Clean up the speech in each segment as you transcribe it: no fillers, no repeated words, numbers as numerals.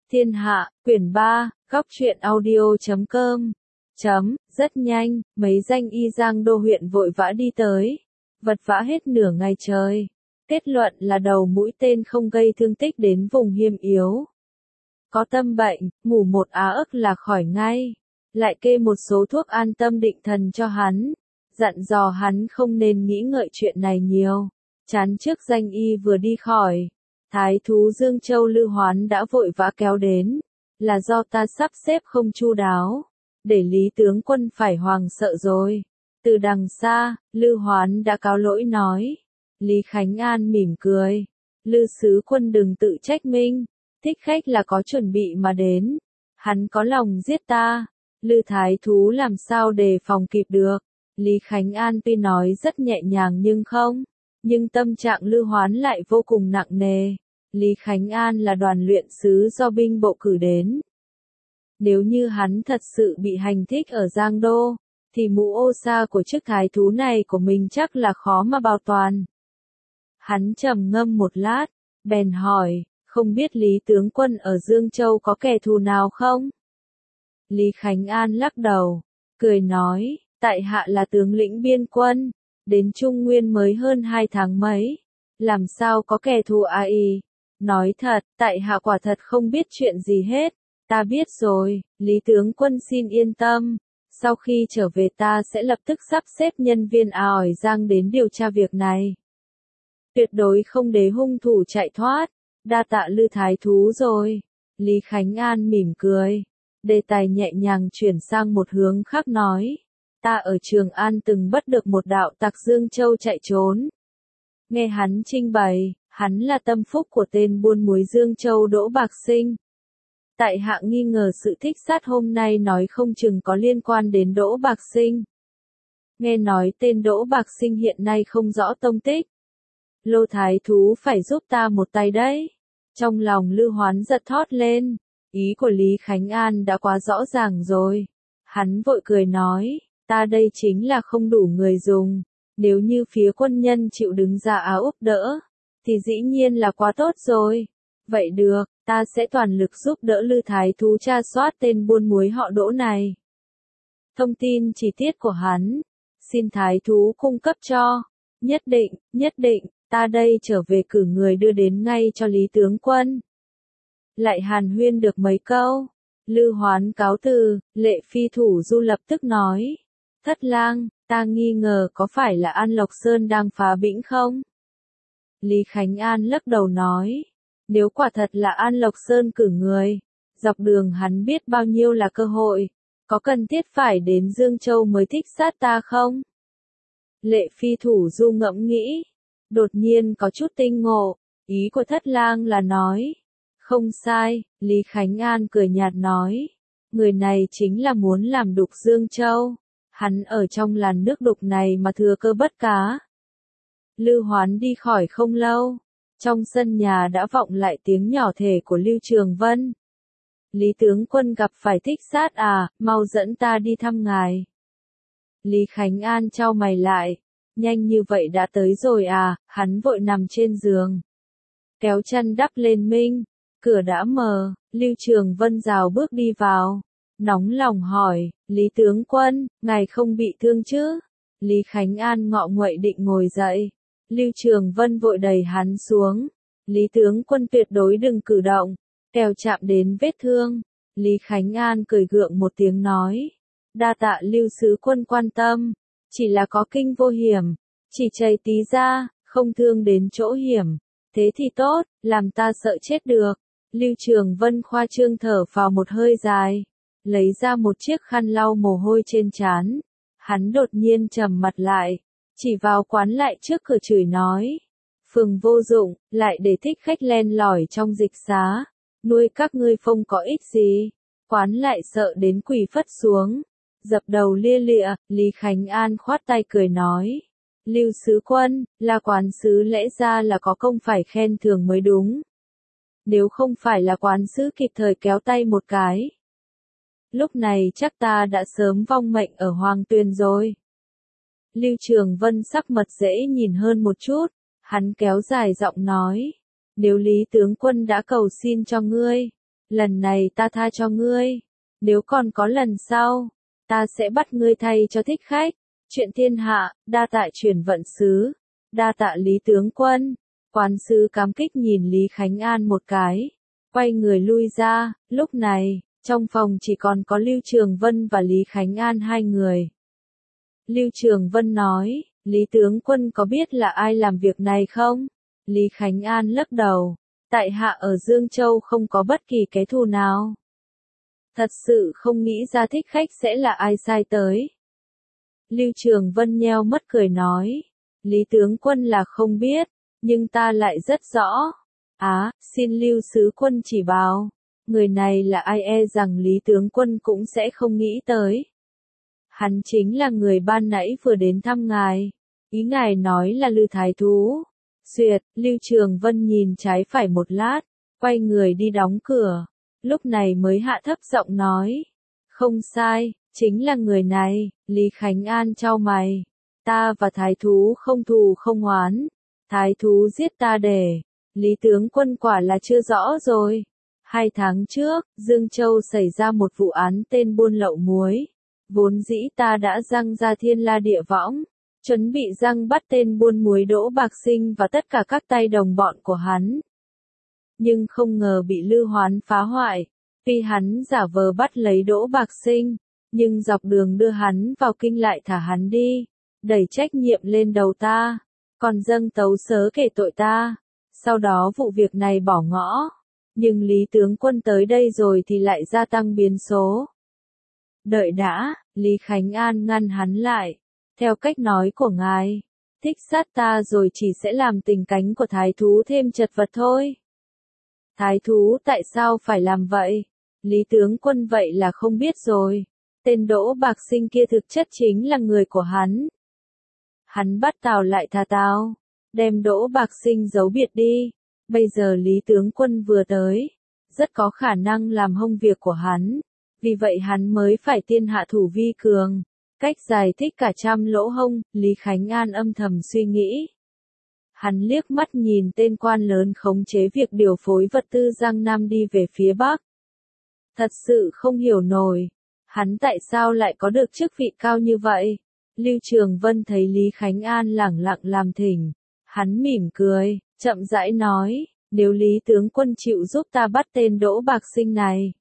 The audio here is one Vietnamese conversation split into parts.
Thiên Hạ, quyển 3, góc truyện audio.com. Rất nhanh, mấy danh y Giang Đô huyện vội vã đi tới, vật vã hết nửa ngày trời. Kết luận là đầu mũi tên không gây thương tích đến vùng hiểm yếu. Có tâm bệnh, ngủ một á ức là khỏi ngay. Lại kê một số thuốc an tâm định thần cho hắn, dặn dò hắn không nên nghĩ ngợi chuyện này nhiều. Chán trước danh y vừa đi khỏi, thái thú Dương Châu Lư Hoán đã vội vã kéo đến, là do ta sắp xếp không chu đáo, để Lý tướng quân phải hoàng sợ rồi. Từ đằng xa, Lư Hoán đã cáo lỗi nói. Lý Khánh An mỉm cười, Lư sứ quân đừng tự trách mình, thích khách là có chuẩn bị mà đến, hắn có lòng giết ta, Lư thái thú làm sao đề phòng kịp được. Lý Khánh An tuy nói rất nhẹ nhàng nhưng tâm trạng Lư Hoán lại vô cùng nặng nề. Lý Khánh An là đoàn luyện sứ do binh bộ cử đến. Nếu như hắn thật sự bị hành thích ở Giang Đô, thì mũ ô sa của chức thái thú này của mình chắc là khó mà bảo toàn. Hắn trầm ngâm một lát, bèn hỏi, không biết Lý tướng quân ở Dương Châu có kẻ thù nào không? Lý Khánh An lắc đầu, cười nói, tại hạ là tướng lĩnh biên quân, đến Trung Nguyên mới hơn 2 tháng mấy, làm sao có kẻ thù ai? Nói thật, tại hạ quả thật không biết chuyện gì hết. Ta biết rồi, Lý tướng quân xin yên tâm, sau khi trở về ta sẽ lập tức sắp xếp nhân viên ỏi Giang đến điều tra việc này. Tuyệt đối không để hung thủ chạy thoát, đa tạ Lư thái thú rồi. Lý Khánh An mỉm cười, đề tài nhẹ nhàng chuyển sang một hướng khác nói. Ta ở Trường An từng bắt được một đạo tặc Dương Châu chạy trốn. Nghe hắn trình bày, hắn là tâm phúc của tên buôn muối Dương Châu Đỗ Bạc Sinh. Tại hạ nghi ngờ sự thích sát hôm nay nói không chừng có liên quan đến Đỗ Bạc Sinh. Nghe nói tên Đỗ Bạc Sinh hiện nay không rõ tông tích. Lô thái thú phải giúp ta một tay đấy. Trong lòng Lư Hoán giật thót lên, ý của Lý Khánh An đã quá rõ ràng rồi. Hắn vội cười nói, ta đây chính là không đủ người dùng, nếu như phía quân nhân chịu đứng ra áo úp đỡ, thì dĩ nhiên là quá tốt rồi. Vậy được, ta sẽ toàn lực giúp đỡ Lư thái thú tra soát tên buôn muối họ Đỗ này. Thông tin chi tiết của hắn, xin thái thú cung cấp cho. Nhất định, ta đây trở về cử người đưa đến ngay cho Lý tướng quân. Lại hàn huyên được mấy câu, Lư Hoán cáo từ, Lệ Phi Thủ Du lập tức nói. Thất lang, ta nghi ngờ có phải là An Lộc Sơn đang phá bĩnh không? Lý Khánh An lắc đầu nói. Nếu quả thật là An Lộc Sơn cử người, dọc đường hắn biết bao nhiêu là cơ hội, có cần thiết phải đến Dương Châu mới thích sát ta không? Lệ Phi Thủ Du ngẫm nghĩ, đột nhiên có chút tinh ngộ, ý của Thất lang là nói. Không sai, Lý Khánh An cười nhạt nói, người này chính là muốn làm đục Dương Châu, hắn ở trong làn nước đục này mà thừa cơ bắt cá. Lư Hoán đi khỏi không lâu. Trong sân nhà đã vọng lại tiếng nhỏ thề của Lưu Trường Vân. Lý tướng quân gặp phải thích sát à, mau dẫn ta đi thăm ngài. Lý Khánh An chau mày lại, nhanh như vậy đã tới rồi à, hắn vội nằm trên giường. Kéo chăn đắp lên mình, cửa đã mở, Lưu Trường Vân rào bước đi vào. Nóng lòng hỏi, Lý tướng quân, ngài không bị thương chứ? Lý Khánh An ngọ nguậy định ngồi dậy. Lưu Trường Vân vội đẩy hắn xuống. Lý tướng quân tuyệt đối đừng cử động, kẻo chạm đến vết thương. Lý Khánh An cười gượng một tiếng nói. Đa tạ Lưu sứ quân quan tâm, chỉ là có kinh vô hiểm, chỉ chảy tí ra, không thương đến chỗ hiểm. Thế thì tốt, làm ta sợ chết được. Lưu Trường Vân khoa trương thở phào một hơi dài, lấy ra một chiếc khăn lau mồ hôi trên trán. Hắn đột nhiên trầm mặt lại, chỉ vào quán lại trước cửa chửi nói. Phường vô dụng, lại để thích khách len lỏi trong dịch xá, nuôi các ngươi không có ích gì. Quán lại sợ đến quỳ phất xuống, dập đầu lia lịa. Lý Khánh An khoát tay cười nói. Lưu sứ quân, là quán sứ lẽ ra là có công phải khen thưởng mới đúng. Nếu không phải là quán sứ kịp thời kéo tay một cái, lúc này chắc ta đã sớm vong mệnh ở Hoàng Tuyền rồi. Lưu Trường Vân sắc mặt dễ nhìn hơn một chút, hắn kéo dài giọng nói. Nếu Lý tướng quân đã cầu xin cho ngươi, lần này ta tha cho ngươi. Nếu còn có lần sau, ta sẽ bắt ngươi thay cho thích khách. Chuyện thiên hạ, đa tạ truyền vận sứ. Đa tạ Lý tướng quân. Quán sứ cảm kích nhìn Lý Khánh An một cái. Quay người lui ra, lúc này, trong phòng chỉ còn có Lưu Trường Vân và Lý Khánh An hai người. Lưu Trường Vân nói, Lý tướng quân có biết là ai làm việc này không? Lý Khánh An lắc đầu, tại hạ ở Dương Châu không có bất kỳ cái thù nào. Thật sự không nghĩ ra thích khách sẽ là ai sai tới. Lưu Trường Vân nheo mắt cười nói, Lý tướng quân là không biết, nhưng ta lại rất rõ. Xin Lưu sứ quân chỉ bảo, người này là ai e rằng Lý tướng quân cũng sẽ không nghĩ tới. Hắn chính là người ban nãy vừa đến thăm ngài. Ý ngài nói là Lư Thái Thú. Duyệt, Lưu Trường Vân nhìn trái phải một lát, quay người đi đóng cửa. Lúc này mới hạ thấp giọng nói. Không sai, chính là người này. Lý Khánh An chau mày. Ta và Thái Thú không thù không oán. Thái Thú giết ta để. Lý tướng quân quả là chưa rõ rồi. 2 tháng trước, Dương Châu xảy ra một vụ án tên buôn lậu muối. Vốn dĩ ta đã giăng ra thiên la địa võng, chuẩn bị giăng bắt tên buôn muối Đỗ Bạc Sinh và tất cả các tay đồng bọn của hắn. Nhưng không ngờ bị Lư Hoán phá hoại, vì hắn giả vờ bắt lấy Đỗ Bạc Sinh, nhưng dọc đường đưa hắn vào kinh lại thả hắn đi, đẩy trách nhiệm lên đầu ta, còn dâng tấu sớ kể tội ta. Sau đó vụ việc này bỏ ngõ, nhưng Lý tướng quân tới đây rồi thì lại gia tăng biến số. Đợi đã, Lý Khánh An ngăn hắn lại. Theo cách nói của ngài, thích sát ta rồi chỉ sẽ làm tình cánh của Thái Thú thêm chật vật thôi. Thái Thú tại sao phải làm vậy? Lý tướng quân vậy là không biết rồi. Tên Đỗ Bạc Sinh kia thực chất chính là người của hắn. Hắn bắt Tào lại tha Tào, đem Đỗ Bạc Sinh giấu biệt đi. Bây giờ Lý tướng quân vừa tới, rất có khả năng làm hông việc của hắn. Vì vậy hắn mới phải tiên hạ thủ vi cường. Cách giải thích cả trăm lỗ hông, Lý Khánh An âm thầm suy nghĩ. Hắn liếc mắt nhìn tên quan lớn khống chế việc điều phối vật tư Giang Nam đi về phía Bắc. Thật sự không hiểu nổi, hắn tại sao lại có được chức vị cao như vậy? Lưu Trường Vân thấy Lý Khánh An lẳng lặng làm thỉnh. Hắn mỉm cười, chậm rãi nói, nếu Lý tướng quân chịu giúp ta bắt tên Đỗ Bạc Sinh này,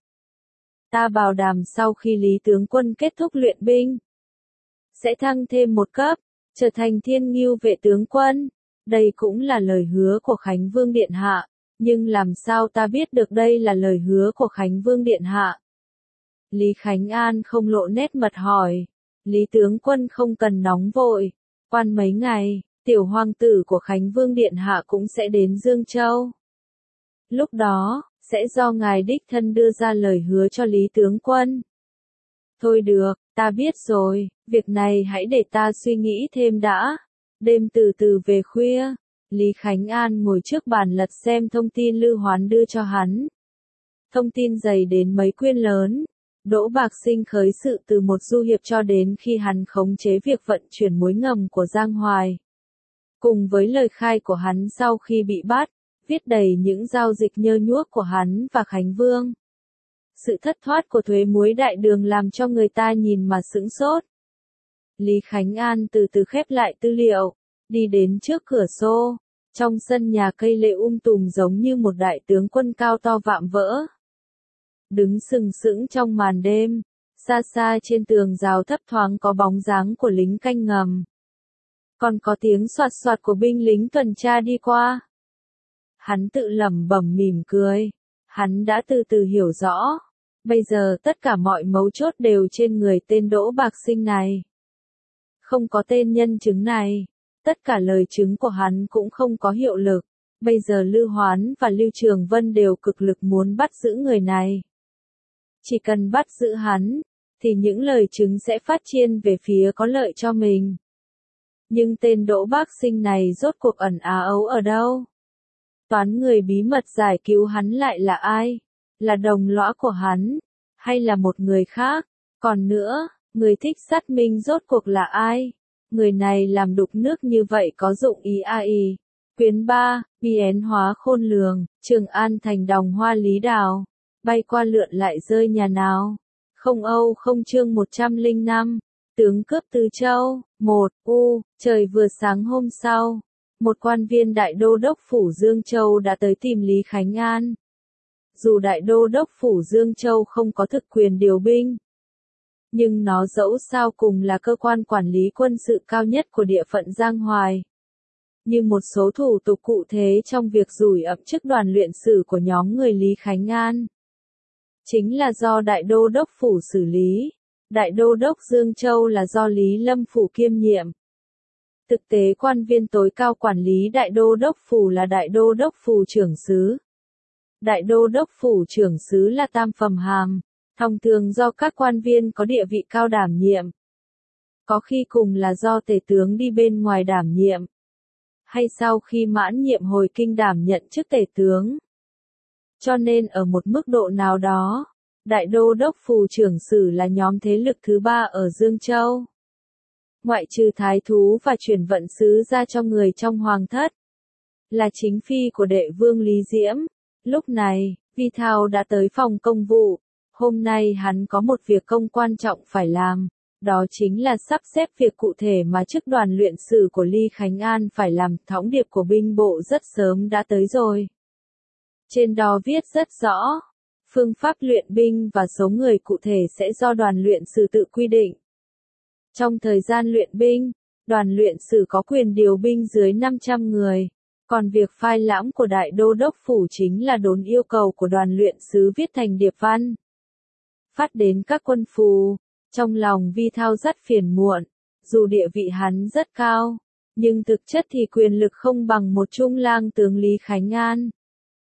ta bảo đảm sau khi Lý tướng quân kết thúc luyện binh, sẽ thăng thêm một cấp, trở thành Thiên Ngưu vệ tướng quân. Đây cũng là lời hứa của Khánh Vương Điện Hạ, nhưng làm sao ta biết được đây là lời hứa của Khánh Vương Điện Hạ? Lý Khánh An không lộ nét mật hỏi, Lý tướng quân không cần nóng vội, quan mấy ngày, tiểu hoàng tử của Khánh Vương Điện Hạ cũng sẽ đến Dương Châu. Lúc đó, sẽ do ngài đích thân đưa ra lời hứa cho Lý tướng quân. Thôi được, ta biết rồi, việc này hãy để ta suy nghĩ thêm đã. Đêm từ từ về khuya, Lý Khánh An ngồi trước bàn lật xem thông tin Lư Hoán đưa cho hắn. Thông tin dày đến mấy quyển lớn. Đỗ Bạc Sinh khởi sự từ một du hiệp cho đến khi hắn khống chế việc vận chuyển muối ngầm của Giang Hoài. Cùng với lời khai của hắn sau khi bị bắt, viết đầy những giao dịch nhơ nhuốc của hắn và Khánh Vương. Sự thất thoát của thuế muối đại đường làm cho người ta nhìn mà sững sốt. Lý Khánh An từ từ khép lại tư liệu, đi đến trước cửa sổ. Trong sân nhà cây lệ tùm giống như một đại tướng quân cao to vạm vỡ. Đứng sừng sững trong màn đêm, xa xa trên tường rào thấp thoáng có bóng dáng của lính canh ngầm. Còn có tiếng soạt soạt của binh lính tuần tra đi qua. Hắn tự lẩm bẩm mỉm cười. Hắn đã từ từ hiểu rõ. Bây giờ tất cả mọi mấu chốt đều trên người tên Đỗ Bạc Sinh này. Không có tên nhân chứng này, tất cả lời chứng của hắn cũng không có hiệu lực. Bây giờ Lư Hoán và Lưu Trường Vân đều cực lực muốn bắt giữ người này. Chỉ cần bắt giữ hắn, thì những lời chứng sẽ phát triển về phía có lợi cho mình. Nhưng tên Đỗ Bạc Sinh này rốt cuộc ẩn ấu ở đâu? Toán người bí mật giải cứu hắn lại là ai? Là đồng lõa của hắn? Hay là một người khác? Còn nữa, người thích sát minh rốt cuộc là ai? Người này làm đục nước như vậy có dụng ý ai? Quyến 3, Bi Én Hóa Khôn Lường, Trường An Thành Đồng Hoa Lý Đào. bay qua lượn lại rơi nhà nào. Không Âu không chương 105, tướng cướp Từ Châu, 1, trời vừa sáng hôm sau, một quan viên đại đô đốc phủ Dương Châu đã tới tìm Lý Khánh An. Dù đại đô đốc phủ Dương Châu không có thực quyền điều binh, nhưng nó dẫu sao cùng là cơ quan quản lý quân sự cao nhất của địa phận Giang Hoài. Như một số thủ tục cụ thể trong việc rủi ẩm chức đoàn luyện sử của nhóm người Lý Khánh An, chính là do đại đô đốc phủ xử lý. Đại đô đốc Dương Châu là do Lý Lâm phủ kiêm nhiệm. Thực tế quan viên tối cao quản lý đại đô đốc phủ là đại đô đốc phủ trưởng xứ. Đại đô đốc phủ trưởng xứ là tam phẩm hàm, thông thường do các quan viên có địa vị cao đảm nhiệm. Có khi cùng là do tể tướng đi bên ngoài đảm nhiệm, hay sau khi mãn nhiệm hồi kinh đảm nhận chức tể tướng. Cho nên ở một mức độ nào đó, đại đô đốc phủ trưởng sử là nhóm thế lực thứ ba ở Dương Châu. Ngoại trừ thái thú và chuyển vận sứ ra cho người trong hoàng thất, là chính phi của đệ vương Lý Diễm. Lúc này, Vi Thao đã tới phòng công vụ. Hôm nay hắn có một việc công quan trọng phải làm, đó chính là sắp xếp việc cụ thể mà chức đoàn luyện sử của Lý Khánh An phải làm. Thõng điệp của binh bộ rất sớm đã tới rồi. Trên đó viết rất rõ, phương pháp luyện binh và số người cụ thể sẽ do đoàn luyện sử tự quy định. Trong thời gian luyện binh, đoàn luyện sử có quyền điều binh dưới 500 người. Còn việc phai lãm của đại đô đốc phủ chính là đốn yêu cầu của đoàn luyện sứ viết thành điệp văn, phát đến các quân phù. Trong lòng Vi Thao rất phiền muộn, dù địa vị hắn rất cao, nhưng thực chất thì quyền lực không bằng một trung lang tướng Lý Khánh An.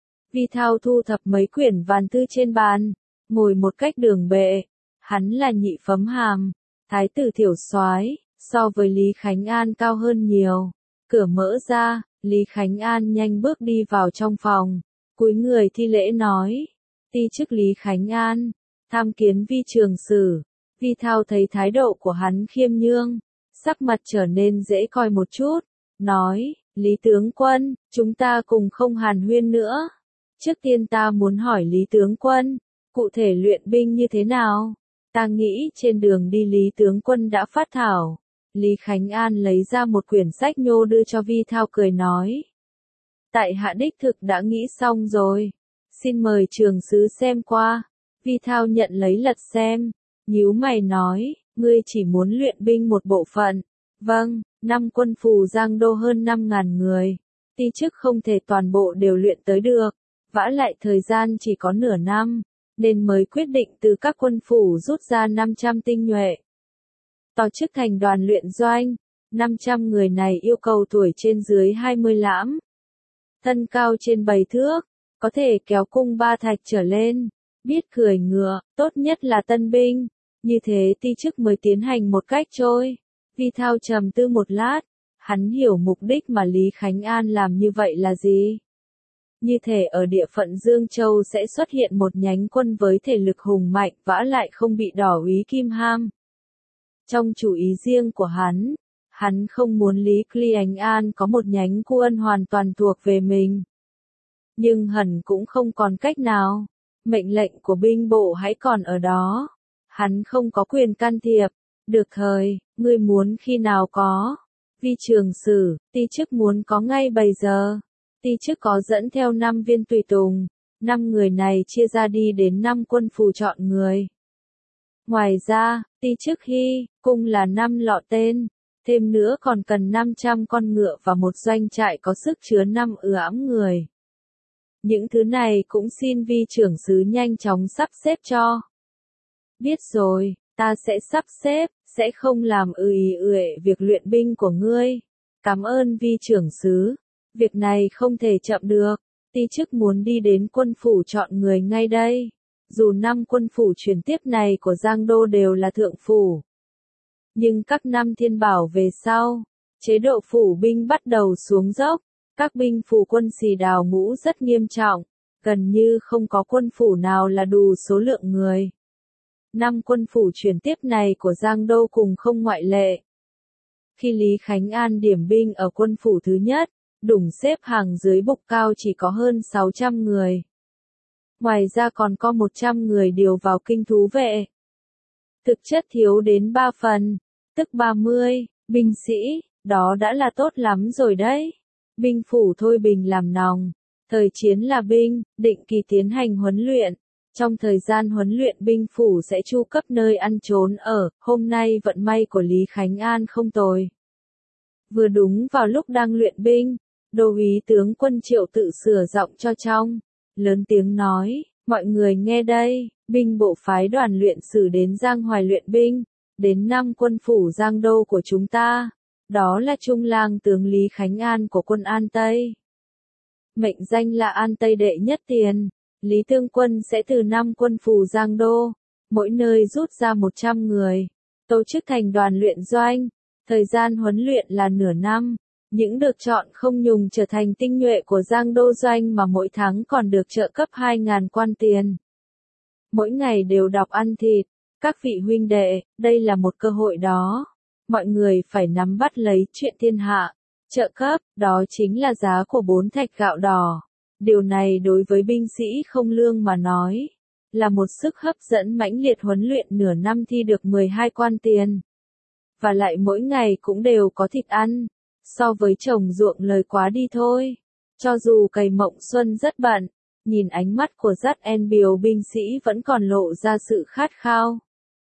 Vi Thao thu thập mấy quyển văn thư trên bàn, ngồi một cách đường bệ. Hắn là nhị phẩm hàm, thái tử thiểu soái, so với Lý Khánh An cao hơn nhiều. Cửa mở ra, Lý Khánh An nhanh bước đi vào trong phòng, cúi người thi lễ nói: "Ti chức Lý Khánh An, tham kiến Vi trường sử." Vi Thao thấy thái độ của hắn khiêm nhương, sắc mặt trở nên dễ coi một chút, nói: "Lý tướng quân, chúng ta cùng không hàn huyên nữa. Trước tiên ta muốn hỏi Lý tướng quân, cụ thể luyện binh như thế nào? Ta nghĩ trên đường đi Lý tướng quân đã phát thảo." Lý Khánh An lấy ra một quyển sách nhô đưa cho Vi Thao cười nói: "Tại hạ đích thực đã nghĩ xong rồi. Xin mời trường sứ xem qua." Vi Thao nhận lấy lật xem, nhíu mày nói: "Ngươi chỉ muốn luyện binh một bộ phận." "Vâng, 5 quân phù Giang Đô hơn 5.000 người. Ti chức không thể toàn bộ đều luyện tới được. Vả lại thời gian chỉ có nửa năm, nên mới quyết định từ các quân phủ rút ra 500 tinh nhuệ. Tỏ chức thành đoàn luyện doanh. 500 người này yêu cầu tuổi trên dưới 20 lãm, thân cao trên 7 thước, có thể kéo cung 3 thạch trở lên, biết cưỡi ngựa, tốt nhất là tân binh. Như thế ti chức mới tiến hành một cách trôi." Vi Thao trầm tư một lát, hắn hiểu mục đích mà Lý Khánh An làm như vậy là gì. Như thể ở địa phận Dương Châu sẽ xuất hiện một nhánh quân với thể lực hùng mạnh, vả lại không bị đỏ úy Kim Ham. Trong chủ ý riêng của hắn không muốn Lý Khánh An có một nhánh quân hoàn toàn thuộc về mình. Nhưng hẳn cũng không còn cách nào. Mệnh lệnh của binh bộ hãy còn ở đó. Hắn không có quyền can thiệp. "Được thời, ngươi muốn khi nào có?" "Vi trường sử, ti chức muốn có ngay bây giờ." Ti chức có dẫn theo 5 viên tùy tùng. 5 người này chia ra đi đến 5 quân phù chọn người. Ngoài ra, ti chức hy, cung là 5 lọ tên. Thêm nữa còn cần 500 con ngựa và một doanh trại có sức chứa 5 ẵm người. Những thứ này cũng xin Vi trưởng sứ nhanh chóng sắp xếp cho. "Biết rồi, ta sẽ sắp xếp, sẽ không làm uể việc luyện binh của ngươi. Cảm ơn Vi trưởng sứ. Việc này không thể chậm được. Ti chức muốn đi đến quân phủ chọn người ngay đây. Dù 5 quân phủ chuyển tiếp này của Giang Đô đều là thượng phủ, nhưng các năm thiên bảo về sau, chế độ phủ binh bắt đầu xuống dốc. Các binh phủ quân xì đào ngũ rất nghiêm trọng, gần như không có quân phủ nào là đủ số lượng người. 5 quân phủ chuyển tiếp này của Giang Đô cùng không ngoại lệ. Khi Lý Khánh An điểm binh ở quân phủ thứ nhất, đủng xếp hàng dưới bục cao chỉ có hơn 600 người. Ngoài ra còn có 100 người điều vào kinh thú vệ. Thực chất thiếu đến 3 phần, tức 30 binh sĩ, đó đã là tốt lắm rồi đấy. Binh phủ Thôi Bình làm nòng, thời chiến là binh, định kỳ tiến hành huấn luyện. Trong thời gian huấn luyện binh phủ sẽ chu cấp nơi ăn trốn ở, hôm nay vận may của Lý Khánh An không tồi. Vừa đúng vào lúc đang luyện binh, Đô úy tướng quân Triệu Tự sửa giọng cho trong, lớn tiếng nói, mọi người nghe đây, binh bộ phái đoàn luyện sử đến Giang Hoài luyện binh, đến năm quân phủ Giang Đô của chúng ta, đó là Trung lang tướng Lý Khánh An của quân An Tây. Mệnh danh là An Tây đệ nhất tiền, Lý Tương Quân sẽ từ 5 quân phủ Giang Đô, mỗi nơi rút ra 100 người, tổ chức thành đoàn luyện doanh, thời gian huấn luyện là nửa năm. Những được chọn không nhùng trở thành tinh nhuệ của Giang Đô doanh mà mỗi tháng còn được trợ cấp 2.000 quan tiền. Mỗi ngày đều đọc ăn thịt, các vị huynh đệ, đây là một cơ hội đó. Mọi người phải nắm bắt lấy chuyện thiên hạ. Trợ cấp, đó chính là giá của 4 thạch gạo đỏ. Điều này đối với binh sĩ không lương mà nói, là một sức hấp dẫn mãnh liệt huấn luyện nửa năm thi được 12 quan tiền. Và lại mỗi ngày cũng đều có thịt ăn. So với trồng ruộng lời quá đi thôi. Cho dù cày mộng xuân rất bận, nhìn ánh mắt của dắt en biều binh sĩ vẫn còn lộ ra sự khát khao.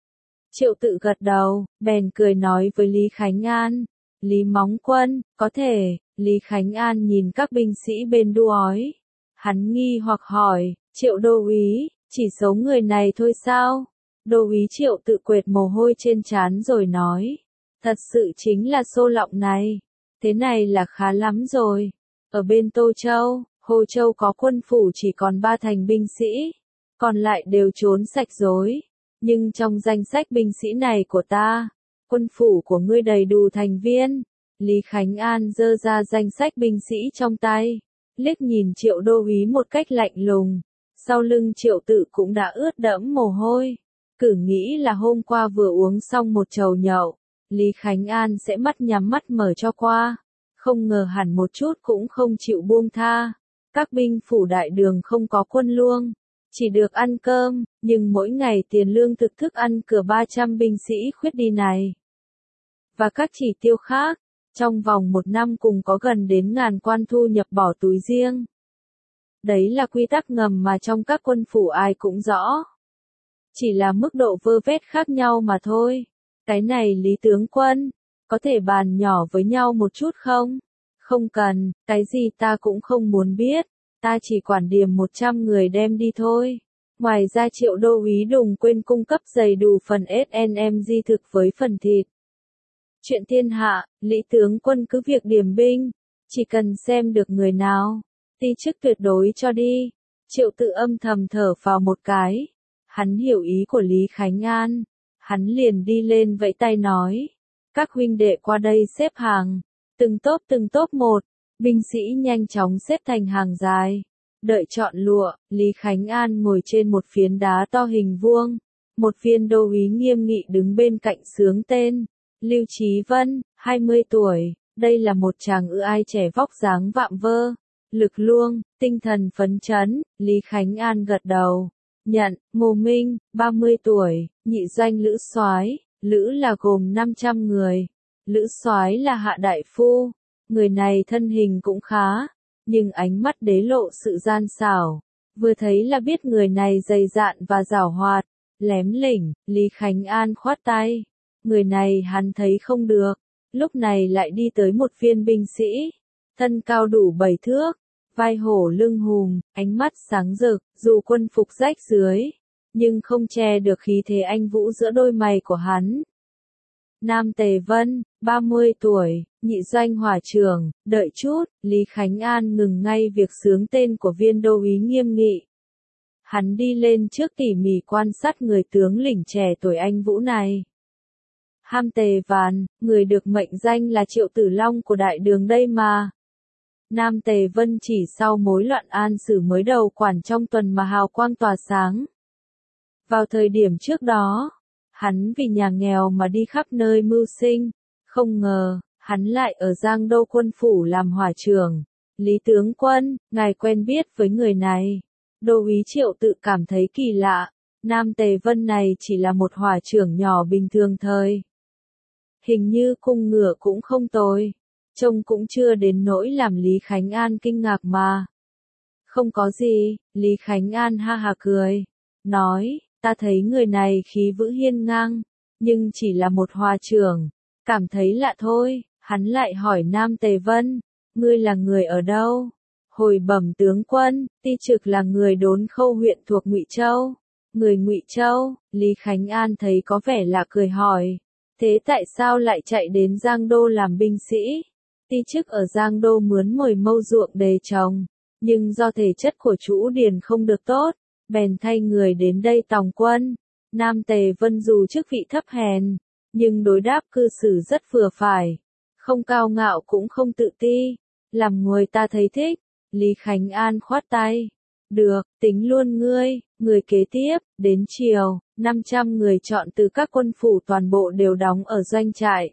Triệu Tự gật đầu, bèn cười nói với Lý Khánh An, Lý Móng Quân, có thể. Lý Khánh An nhìn các binh sĩ bên đu ói. Hắn nghi hoặc hỏi, Triệu đô úy, chỉ số người này thôi sao? Đô úy Triệu Tự quệt mồ hôi trên trán rồi nói, thật sự chính là xô lọng này. Thế này là khá lắm rồi. Ở bên Tô Châu, Hồ Châu có quân phủ chỉ còn 3 thành binh sĩ, còn lại đều trốn sạch rối. Nhưng trong danh sách binh sĩ này của ta, quân phủ của ngươi đầy đủ thành viên. Lý Khánh An giơ ra danh sách binh sĩ trong tay, liếc nhìn Triệu đô úy một cách lạnh lùng. Sau lưng Triệu Tự cũng đã ướt đẫm mồ hôi. Cứ nghĩ là hôm qua vừa uống xong một chầu nhậu, Lý Khánh An sẽ mắt nhắm mắt mở cho qua. Không ngờ hẳn một chút cũng không chịu buông tha. Các binh phủ đại đường không có quân luông, chỉ được ăn cơm, nhưng mỗi ngày tiền lương thực thức ăn cửa 300 binh sĩ khuyết đi này. Và các chỉ tiêu khác, trong vòng 1 năm cùng có gần đến 1000 quan thu nhập bỏ túi riêng. Đấy là quy tắc ngầm mà trong các quân phủ ai cũng rõ. Chỉ là mức độ vơ vét khác nhau mà thôi. Cái này Lý tướng quân, có thể bàn nhỏ với nhau một chút không? Không cần, cái gì ta cũng không muốn biết, ta chỉ quản điểm 100 người đem đi thôi. Ngoài ra Triệu đô úy đừng quên cung cấp đầy đủ phần SNMG thực với phần thịt. Chuyện thiên hạ, Lý tướng quân cứ việc điểm binh, chỉ cần xem được người nào, ti chức tuyệt đối cho đi. Triệu Tự âm thầm thở phào một cái, hắn hiểu ý của Lý Khánh An. Hắn liền đi lên vẫy tay nói, các huynh đệ qua đây xếp hàng, từng tốp một, binh sĩ nhanh chóng xếp thành hàng dài, đợi chọn lụa. Lý Khánh An ngồi trên một phiến đá to hình vuông, một viên đô úy nghiêm nghị đứng bên cạnh xướng tên, Lưu Chí Vân, 20 tuổi, đây là một chàng ưa ai trẻ vóc dáng vạm vỡ, lực luông, tinh thần phấn chấn. Lý Khánh An gật đầu. Nhận. Ngô Minh, 30 tuổi, nhị doanh lữ soái. Lữ là gồm 500 người. Lữ soái là Hạ đại phu. Người này thân hình cũng khá, nhưng ánh mắt đế lộ sự gian xảo. Vừa thấy là biết người này dày dạn và giảo hoạt. Lém lỉnh. Lý Khánh An khoát tay. Người này hắn thấy không được. Lúc này lại đi tới một viên binh sĩ, thân cao đủ 7 thước, vai hổ lưng hùm, ánh mắt sáng rực, dù quân phục rách dưới, nhưng không che được khí thế anh vũ giữa đôi mày của hắn. Nam Tề Vân, 30 tuổi, nhị doanh hỏa trưởng. Đợi chút. Lý Khánh An ngừng ngay việc xướng tên của viên đô úy nghiêm nghị. Hắn đi lên trước tỉ mỉ quan sát người tướng lĩnh trẻ tuổi anh vũ này. Ham Tề Vàn, người được mệnh danh là Triệu Tử Long của đại đường đây mà. Nam Tề Vân chỉ sau mối loạn An Sử mới đầu quản trong tuần mà hào quang tỏa sáng. Vào thời điểm trước đó, hắn vì nhà nghèo mà đi khắp nơi mưu sinh, không ngờ, hắn lại ở Giang Đô quân phủ làm hỏa trưởng. Lý tướng quân, ngài quen biết với người này. Đô úy Triệu tự cảm thấy kỳ lạ, Nam Tề Vân này chỉ là một hỏa trưởng nhỏ bình thường thời. Hình như cung ngựa cũng không tồi, trông cũng chưa đến nỗi làm Lý Khánh An kinh ngạc mà. Không có gì, Lý Khánh An ha ha cười, nói, ta thấy người này khí vũ hiên ngang, nhưng chỉ là một hòa trưởng, cảm thấy lạ thôi. Hắn lại hỏi Nam Tề Vân, ngươi là người ở đâu? Hồi bẩm tướng quân, ti trực là người Đốn Khâu huyện thuộc Ngụy Châu. Người Ngụy Châu, Lý Khánh An thấy có vẻ lạ cười hỏi, thế tại sao lại chạy đến Giang Đô làm binh sĩ? Ti chức ở Giang Đô mướn mồi mâu ruộng để trồng, nhưng do thể chất của Trũ Điền không được tốt, bèn thay người đến đây tòng quân. Nam Tề Vân dù chức vị thấp hèn, nhưng đối đáp cư xử rất vừa phải, không cao ngạo cũng không tự ti, làm người ta thấy thích. Lý Khánh An khoát tay, được, tính luôn ngươi. Người kế tiếp, đến chiều, 500 người chọn từ các quân phủ toàn bộ đều đóng ở doanh trại.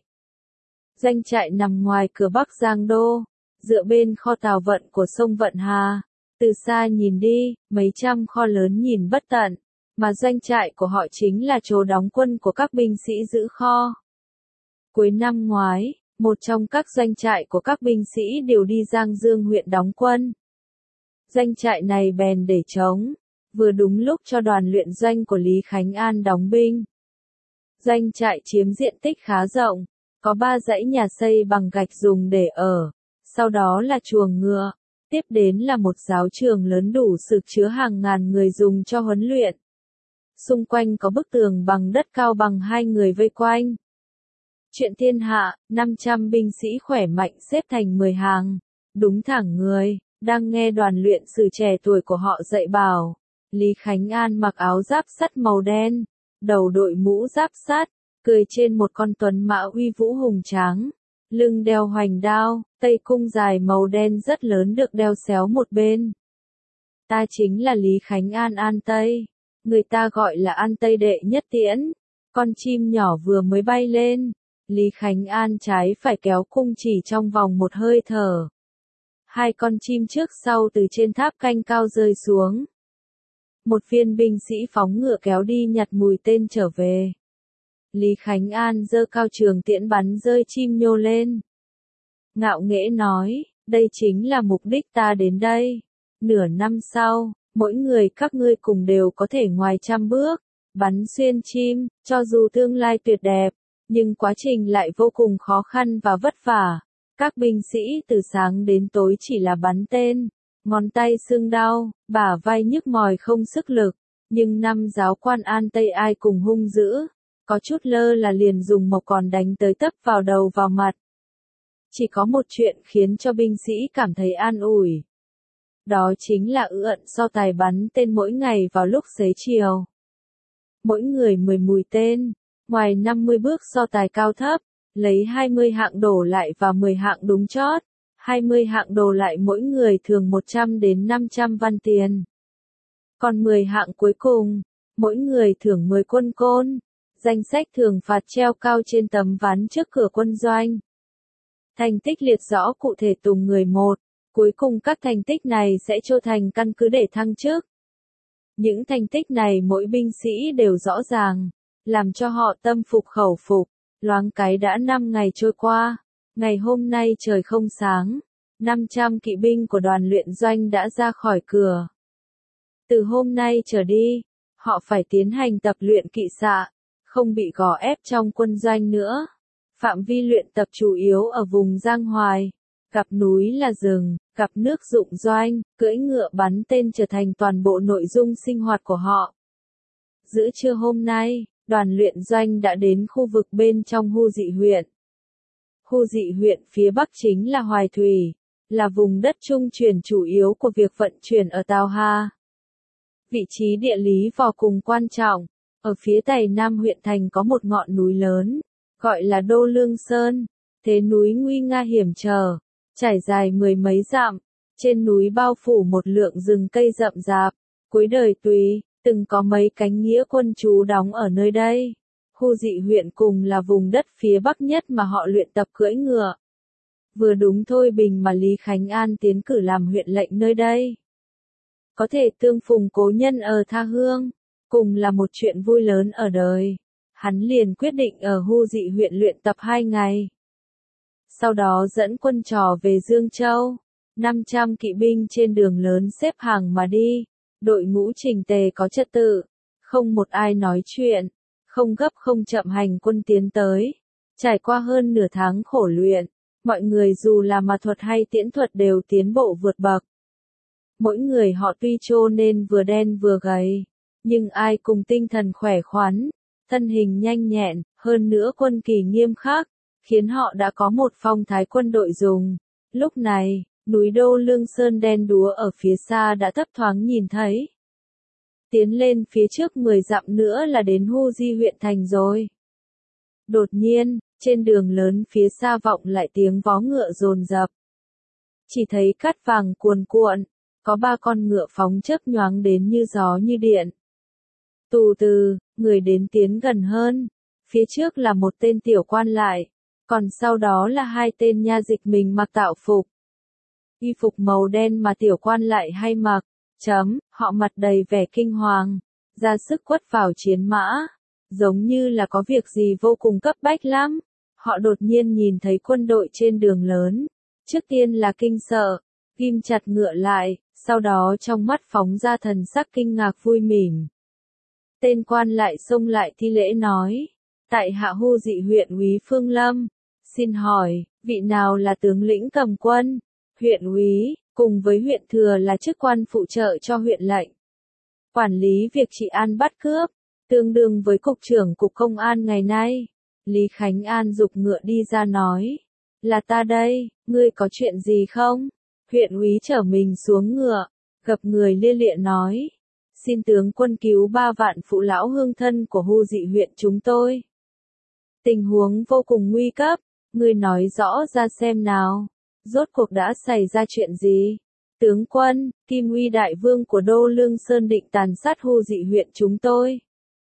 Doanh trại nằm ngoài cửa Bắc Giang Đô, dựa bên kho tàu vận của sông Vận Hà. Từ xa nhìn đi, mấy trăm kho lớn nhìn bất tận, mà doanh trại của họ chính là chỗ đóng quân của các binh sĩ giữ kho. Cuối năm ngoái, một trong các doanh trại của các binh sĩ đều đi Giang Dương huyện đóng quân. Doanh trại này bèn để trống, vừa đúng lúc cho đoàn luyện doanh của Lý Khánh An đóng binh. Doanh trại chiếm diện tích khá rộng, có 3 dãy nhà xây bằng gạch dùng để ở, sau đó là chuồng ngựa, tiếp đến là một giáo trường lớn đủ sức chứa hàng ngàn người dùng cho huấn luyện. Xung quanh có bức tường bằng đất cao bằng 2 người vây quanh. Chuyện thiên hạ, 500 binh sĩ khỏe mạnh xếp thành 10 hàng, đúng thẳng người, đang nghe đoàn luyện sử trẻ tuổi của họ dạy bảo. Lý Khánh An mặc áo giáp sắt màu đen, đầu đội mũ giáp sắt, cười trên một con tuấn mã uy vũ hùng tráng, lưng đeo hoành đao, tây cung dài màu đen rất lớn được đeo xéo một bên. Ta chính là Lý Khánh An An Tây, người ta gọi là An Tây đệ nhất tiễn. Con chim nhỏ vừa mới bay lên, Lý Khánh An trái phải kéo cung chỉ trong vòng một hơi thở. 2 con chim trước sau từ trên tháp canh cao rơi xuống. Một viên binh sĩ phóng ngựa kéo đi nhặt mùi tên trở về. Lý Khánh An giơ cao trường tiễn bắn rơi chim nhô lên. Ngạo nghễ nói, đây chính là mục đích ta đến đây. Nửa năm sau, mỗi người các ngươi cùng đều có thể ngoài 100 bước, bắn xuyên chim, cho dù tương lai tuyệt đẹp, nhưng quá trình lại vô cùng khó khăn và vất vả. Các binh sĩ từ sáng đến tối chỉ là bắn tên, ngón tay sưng đau, bả vai nhức mỏi không sức lực, nhưng 5 giáo quan An Tây ai cùng hung dữ, có chút lơ là liền dùng mộc còn đánh tới tấp vào đầu vào mặt. Chỉ có một chuyện khiến cho binh sĩ cảm thấy an ủi. Đó chính là ưỡn so tài bắn tên mỗi ngày vào lúc xế chiều. Mỗi người 10 mũi tên, ngoài 50 bước so tài cao thấp, lấy 20 hạng đổ lại và 10 hạng đúng chót. 20 hạng đổ lại mỗi người thường 100 đến 500 văn tiền. Còn 10 hạng cuối cùng, mỗi người thưởng 10 quân côn. Danh sách thưởng phạt treo cao trên tấm ván trước cửa quân doanh. Thành tích liệt rõ cụ thể từng người một, cuối cùng các thành tích này sẽ trở thành căn cứ để thăng chức. Những thành tích này mỗi binh sĩ đều rõ ràng, làm cho họ tâm phục khẩu phục. Loáng cái đã 5 ngày trôi qua, ngày hôm nay trời không sáng, 500 kỵ binh của đoàn luyện doanh đã ra khỏi cửa. Từ hôm nay trở đi, họ phải tiến hành tập luyện kỵ xạ, không bị gò ép trong quân doanh nữa. Phạm vi luyện tập chủ yếu ở vùng Giang Hoài, gặp núi là rừng, gặp nước dụng doanh, cưỡi ngựa bắn tên trở thành toàn bộ nội dung sinh hoạt của họ. Giữa trưa hôm nay, đoàn luyện doanh đã đến khu vực bên trong Hu Dị huyện. Hu Dị huyện phía bắc chính là Hoài Thủy, là vùng đất trung chuyển chủ yếu của việc vận chuyển ở Tào Hà. Vị trí địa lý vô cùng quan trọng, ở phía tây nam huyện thành có một ngọn núi lớn, gọi là Đô Lương Sơn, thế núi nguy nga hiểm trở, trải dài 10 mấy dặm, trên núi bao phủ một lượng rừng cây rậm rạp, cuối đời Tùy, từng có mấy cánh nghĩa quân trú đóng ở nơi đây. Hu Dị huyện cùng là vùng đất phía bắc nhất mà họ luyện tập cưỡi ngựa. Vừa đúng Thôi Bình mà Lý Khánh An tiến cử làm huyện lệnh nơi đây. có thể tương phùng cố nhân ở tha hương, cùng là một chuyện vui lớn ở đời. Hắn liền quyết định ở Hu Dị huyện luyện tập 2 ngày. Sau đó dẫn quân trò về Dương Châu, 500 kỵ binh trên đường lớn xếp hàng mà đi, đội ngũ chỉnh tề có trật tự, không một ai nói chuyện, không gấp không chậm hành quân tiến tới. Trải qua hơn nửa tháng khổ luyện, mọi người dù là ma thuật hay tiễn thuật đều tiến bộ vượt bậc. Mỗi người họ tuy trô nên vừa đen vừa gầy, nhưng ai cùng tinh thần khỏe khoắn, thân hình nhanh nhẹn, hơn nữa quân kỳ nghiêm khắc, khiến họ đã có một phong thái quân đội dùng. Lúc này, núi Đô Lương Sơn đen đúa ở phía xa đã thấp thoáng nhìn thấy. Tiến lên phía trước 10 dặm nữa là đến Hu Di huyện thành rồi. Đột nhiên, trên đường lớn phía xa vọng lại tiếng vó ngựa dồn dập. Chỉ thấy cát vàng cuồn cuộn, có 3 con ngựa phóng chớp nhoáng đến như gió như điện. Từ từ, người đến tiến gần hơn, phía trước là một tên tiểu quan lại, còn sau đó là 2 tên nha dịch mình mặc tạo phục. Y phục màu đen mà tiểu quan lại hay mặc, họ mặt đầy vẻ kinh hoàng, ra sức quất vào chiến mã, giống như là có việc gì vô cùng cấp bách lắm. Họ đột nhiên nhìn thấy quân đội trên đường lớn, trước tiên là kinh sợ, ghim chặt ngựa lại, sau đó trong mắt phóng ra thần sắc kinh ngạc vui mỉm. Tên quan lại xông lại thi lễ nói, tại hạ Hu Dị huyện úy Phương Lâm, xin hỏi, vị nào là tướng lĩnh cầm quân? Huyện úy, cùng với huyện thừa là chức quan phụ trợ cho huyện lệnh. Quản lý việc trị an bắt cướp, tương đương với cục trưởng cục công an ngày nay. Lý Khánh An giục ngựa đi ra nói, là ta đây, ngươi có chuyện gì không? Huyện úy trở mình xuống ngựa, gặp người lia lịa nói, xin tướng quân cứu 3 vạn phụ lão hương thân của Hu Dị huyện chúng tôi. Tình huống vô cùng nguy cấp, ngươi nói rõ ra xem nào, rốt cuộc đã xảy ra chuyện gì? Tướng quân, Kim Uy đại vương của Đô Lương Sơn định tàn sát Hu Dị huyện chúng tôi.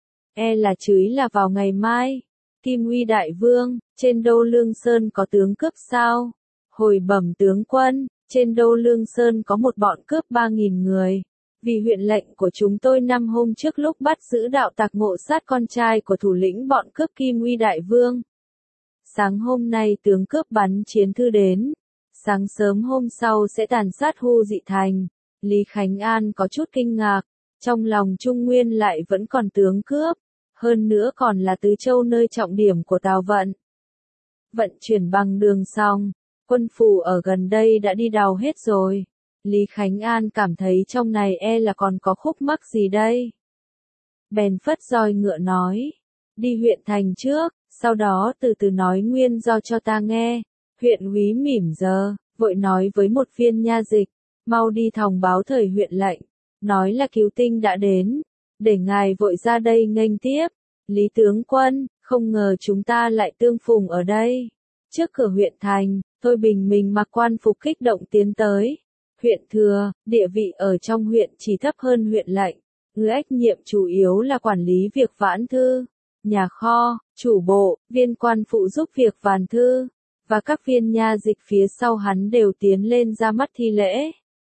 Là chưới là vào ngày mai. Kim Uy đại vương, trên Đô Lương Sơn có tướng cướp sao? Hồi bẩm tướng quân, trên Đô Lương Sơn có một bọn cướp 3.000 người. Vì huyện lệnh của chúng tôi 5 hôm trước lúc bắt giữ đạo tặc ngộ sát con trai của thủ lĩnh bọn cướp Kim Uy đại vương. Sáng hôm nay tướng cướp bắn chiến thư đến. Sáng sớm hôm sau sẽ tàn sát Hu Dị thành. Lý Khánh An có chút kinh ngạc, trong lòng Trung Nguyên lại vẫn còn tướng cướp, hơn nữa còn là Tứ Châu nơi trọng điểm của Tào vận. Vận chuyển bằng đường xong, quân phủ ở gần đây đã đi đào hết rồi. Lý Khánh An cảm thấy trong này là còn có khúc mắc gì đây. Bèn phất roi ngựa nói, đi huyện thành trước, sau đó từ từ nói nguyên do cho ta nghe. Huyện úy mỉm giờ, vội nói với một viên nha dịch, mau đi thòng báo thời huyện lệnh, nói là cứu tinh đã đến, để ngài vội ra đây nghênh tiếp. Lý tướng quân, không ngờ chúng ta lại tương phùng ở đây. Trước cửa huyện thành, Thôi Bình mình mặc quan phục kích động tiến tới. Huyện thừa, địa vị ở trong huyện chỉ thấp hơn huyện lệnh. Ách nhiệm chủ yếu là quản lý việc vãn thư, nhà kho, chủ bộ, viên quan phụ giúp việc vàn thư, và các viên nha dịch phía sau hắn đều tiến lên ra mắt thi lễ.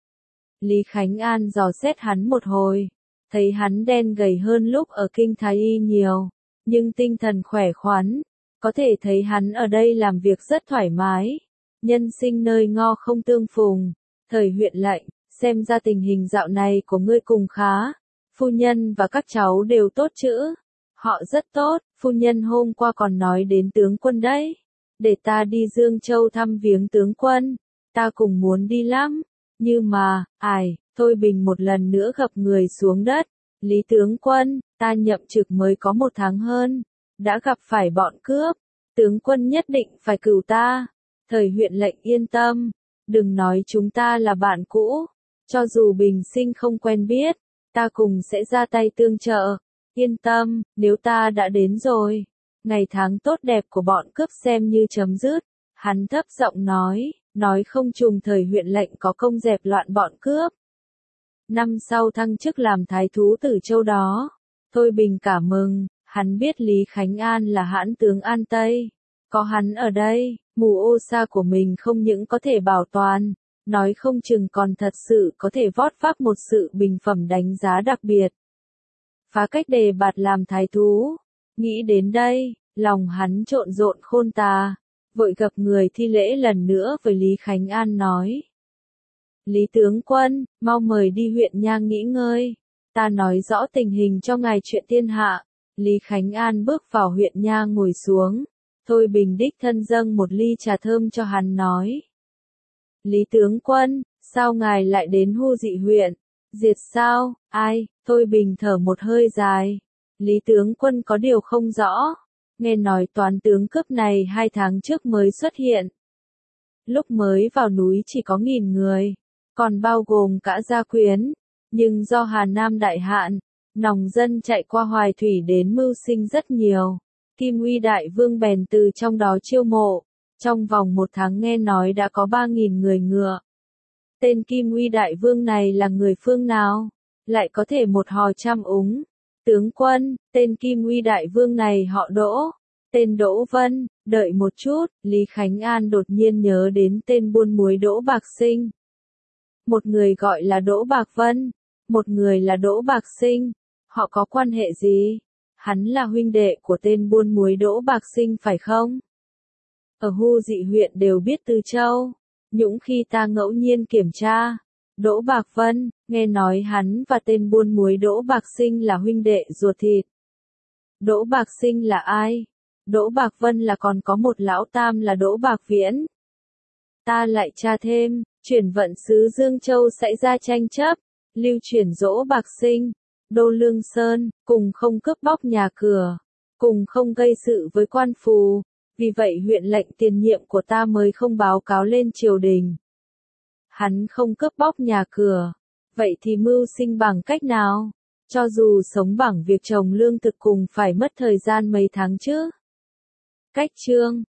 Lý Khánh An dò xét hắn một hồi, thấy hắn đen gầy hơn lúc ở Kinh Thái Y nhiều, nhưng tinh thần khỏe khoắn, có thể thấy hắn ở đây làm việc rất thoải mái. Nhân sinh nơi ngo không tương phùng, thời huyện lệnh, xem ra tình hình dạo này của ngươi cùng khá, phu nhân và các cháu đều tốt chữ. Họ rất tốt, phu nhân hôm qua còn nói đến tướng quân đấy. Để ta đi Dương Châu thăm viếng tướng quân, ta cùng muốn đi lắm. Nhưng mà, Thôi Bình một lần nữa gập người xuống đất. Lý tướng quân, ta nhậm trực mới có 1 tháng hơn, đã gặp phải bọn cướp. Tướng quân nhất định phải cửu ta. Thời huyện lệnh yên tâm, đừng nói chúng ta là bạn cũ. Cho dù bình sinh không quen biết, ta cùng sẽ ra tay tương trợ. Yên tâm, nếu ta đã đến rồi, ngày tháng tốt đẹp của bọn cướp xem như chấm dứt. Hắn thấp giọng nói không trùng thời huyện lệnh có công dẹp loạn bọn cướp. Năm sau thăng chức làm thái thú Tử Châu đó. Thôi Bình cảm mừng, hắn biết Lý Khánh An là hãn tướng An Tây. Có hắn ở đây, mù ô sa của mình không những có thể bảo toàn, nói không chừng còn thật sự có thể vót vác một sự bình phẩm đánh giá đặc biệt. Phá cách đề bạt làm thái thú, nghĩ đến đây, lòng hắn trộn rộn khôn tả, vội gặp người thi lễ lần nữa với Lý Khánh An nói. Lý tướng quân, mau mời đi huyện nha nghỉ ngơi, ta nói rõ tình hình cho ngài chuyện thiên hạ. Lý Khánh An bước vào huyện nha ngồi xuống, Thôi Bình đích thân dâng một ly trà thơm cho hắn nói. Lý tướng quân, sao ngài lại đến Hu Dị huyện? Diệt sao? Ai? Thôi Bình thở một hơi dài. Lý tướng quân có điều không rõ. Nghe nói toán tướng cướp này 2 tháng trước mới xuất hiện. Lúc mới vào núi chỉ có 1000 người, còn bao gồm cả gia quyến. Nhưng do Hà Nam đại hạn, nòng dân chạy qua Hoài Thủy đến mưu sinh rất nhiều. Kim Uy đại vương bèn từ trong đó chiêu mộ. Trong vòng 1 tháng nghe nói đã có 3000 người ngựa. Tên Kim Uy đại vương này là người phương nào? Lại có thể một hò trăm úng. Tướng quân, tên Kim Uy đại vương này họ Đỗ. Tên Đỗ Vân, đợi một chút, Lý Khánh An đột nhiên nhớ đến tên buôn muối Đỗ Bạc Sinh. Một người gọi là Đỗ Bạc Vân, một người là Đỗ Bạc Sinh. Họ có quan hệ gì? Hắn là huynh đệ của tên buôn muối Đỗ Bạc Sinh phải không? Ở Hu Dị huyện đều biết Từ Châu. Những khi ta ngẫu nhiên kiểm tra, Đỗ Bạc Vân, nghe nói hắn và tên buôn muối Đỗ Bạc Sinh là huynh đệ ruột thịt. Đỗ Bạc Sinh là ai? Đỗ Bạc Vân là còn có một lão tam là Đỗ Bạc Viễn. Ta lại tra thêm, chuyển vận sứ Dương Châu xảy ra tranh chấp, lưu chuyển Đỗ Bạc Sinh, Đô Lương Sơn, cùng không cướp bóc nhà cửa, cùng không gây sự với quan phù. Vì vậy huyện lệnh tiền nhiệm của ta mới không báo cáo lên triều đình. Hắn không cướp bóc nhà cửa. Vậy thì mưu sinh bằng cách nào? Cho dù sống bằng việc trồng lương thực cùng phải mất thời gian mấy tháng chứ. Cách chương